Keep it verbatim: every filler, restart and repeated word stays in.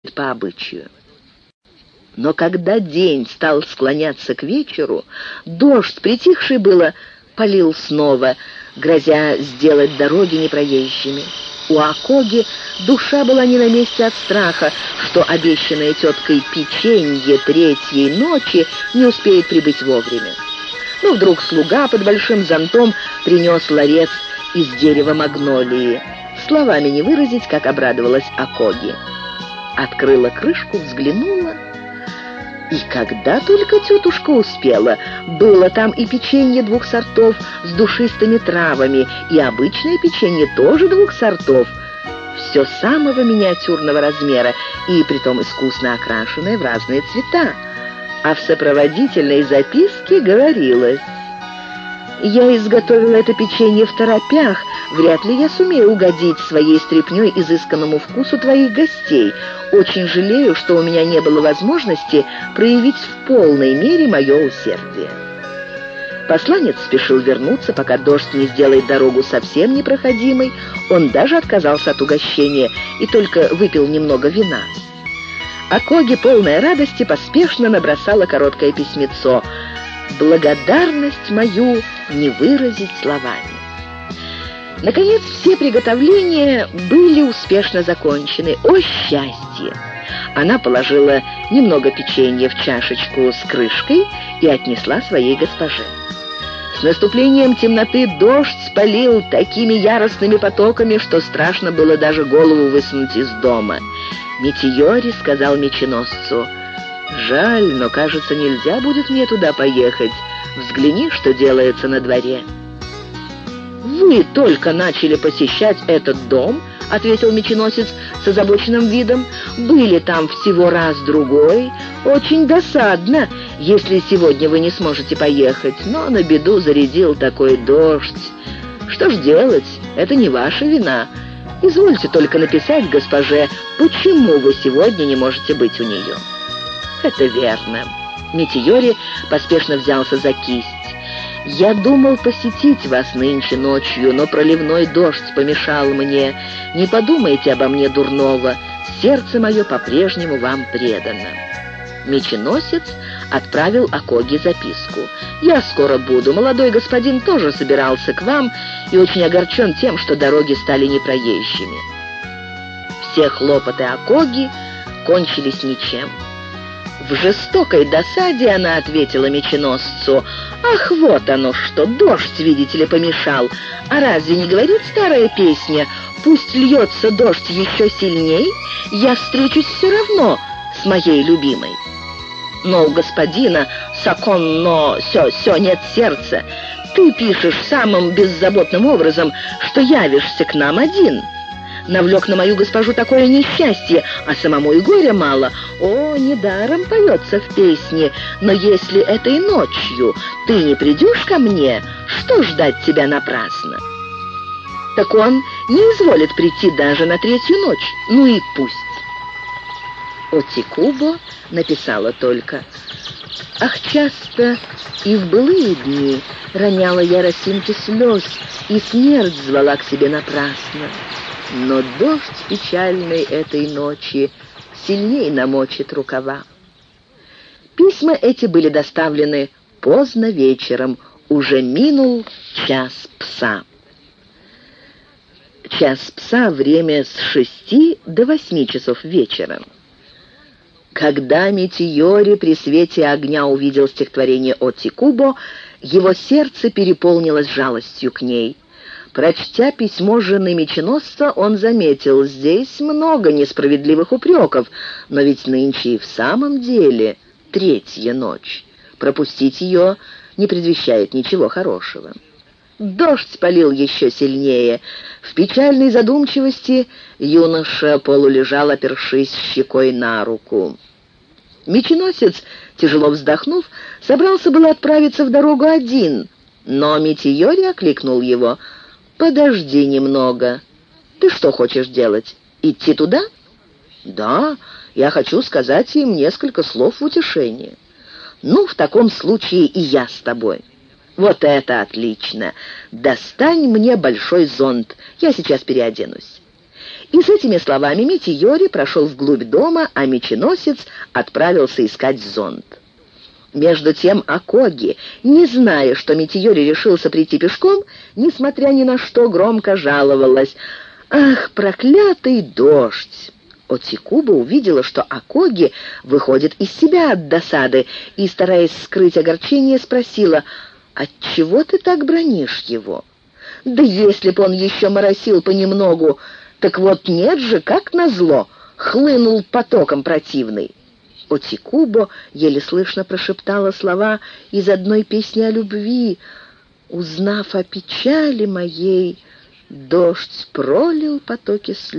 по обычаю. Но когда день стал склоняться к вечеру, дождь, притихший было, полил снова, грозя сделать дороги непроезжими. У Акоги душа была не на месте от страха, что обещанное теткой печенье третьей ночи не успеет прибыть вовремя. Но вдруг слуга под большим зонтом принес ларец из дерева магнолии. Словами не выразить, как обрадовалась Акоги. Открыла крышку, взглянула. И когда только тетушка успела, было там и печенье двух сортов с душистыми травами, и обычное печенье тоже двух сортов, все самого миниатюрного размера и притом искусно окрашенное в разные цвета. А в сопроводительной записке говорилось: «Я изготовила это печенье второпях, вряд ли я сумею угодить своей стряпнёй изысканному вкусу твоих гостей. Очень жалею, что у меня не было возможности проявить в полной мере мое усердие». Посланец спешил вернуться, пока дождь не сделает дорогу совсем непроходимой. Он даже отказался от угощения и только выпил немного вина. Акоги, полная радости, поспешно набросала короткое письмецо: «Благодарность мою не выразить словами». Наконец, все приготовления были успешно закончены. О, счастье! Она положила немного печенья в чашечку с крышкой и отнесла своей госпоже. С наступлением темноты дождь полил такими яростными потоками, что страшно было даже голову высунуть из дома. Метиори сказал меченосцу: «Жаль, но, кажется, нельзя будет мне туда поехать. Взгляни, что делается на дворе». «Вы только начали посещать этот дом», — ответил меченосец с озабоченным видом. «Были там всего раз-другой. Очень досадно, если сегодня вы не сможете поехать. Но на беду зарядил такой дождь. Что ж делать, это не ваша вина. Извольте только написать госпоже, почему вы сегодня не можете быть у нее». «Это верно». Метиори поспешно взялся за кисть. «Я думал посетить вас нынче ночью, но проливной дождь помешал мне. Не подумайте обо мне дурного, сердце мое по-прежнему вам предано». Меченосец отправил Акоги записку: «Я скоро буду. Молодой господин тоже собирался к вам и очень огорчен тем, что дороги стали непроезжими». Все хлопоты Акоги кончились ничем. В жестокой досаде она ответила меченосцу: «Ах, вот оно что, дождь, видите ли, помешал. А разве не говорит старая песня: пусть льется дождь еще сильней, я встречусь все равно с моей любимой». Но у господина «саконно сё-сё» нет сердца. Ты пишешь самым беззаботным образом, что явишься к нам один. Навлек на мою госпожу такое несчастье, а самому и горя мало. О, недаром поется в песне: но если этой ночью ты не придешь ко мне, что ждать тебя напрасно? Так он не изволит прийти даже на третью ночь. Ну и пусть. Отикубо написала только: «Ах, часто и в былые дни роняла я росинки слез, и смерть звала к себе напрасно. Но дождь печальной этой ночи сильней намочит рукава». Письма эти были доставлены поздно вечером, уже минул час пса. Час пса — время с шести до восьми часов вечера. Когда Метиори при свете огня увидел стихотворение Отикубо, его сердце переполнилось жалостью к ней. Прочтя письмо жены меченосца, он заметил: здесь много несправедливых упреков, но ведь нынче и в самом деле третья ночь. Пропустить ее не предвещает ничего хорошего. Дождь полил еще сильнее. В печальной задумчивости юноша полулежал, опершись щекой на руку. Меченосец, тяжело вздохнув, собрался было отправиться в дорогу один, но Метиори окликнул его: «Подожди немного. Ты что хочешь делать? Идти туда?» «Да, я хочу сказать им несколько слов в утешение». «Ну, в таком случае и я с тобой». «Вот это отлично! Достань мне большой зонт, я сейчас переоденусь». И с этими словами Митийори прошел вглубь дома, а меченосец отправился искать зонт. Между тем Акоги, не зная, что Митийори решился прийти пешком, несмотря ни на что, громко жаловалась: «Ах, проклятый дождь!» Отикуба увидела, что Акоги выходит из себя от досады, и, стараясь скрыть огорчение, спросила: «Отчего ты так бранишь его?» «Да если б он еще моросил понемногу, так вот нет же, как назло, хлынул потоком противный». Отикубо еле слышно прошептала слова из одной песни о любви: «Узнав о печали моей, дождь пролил потоки слез».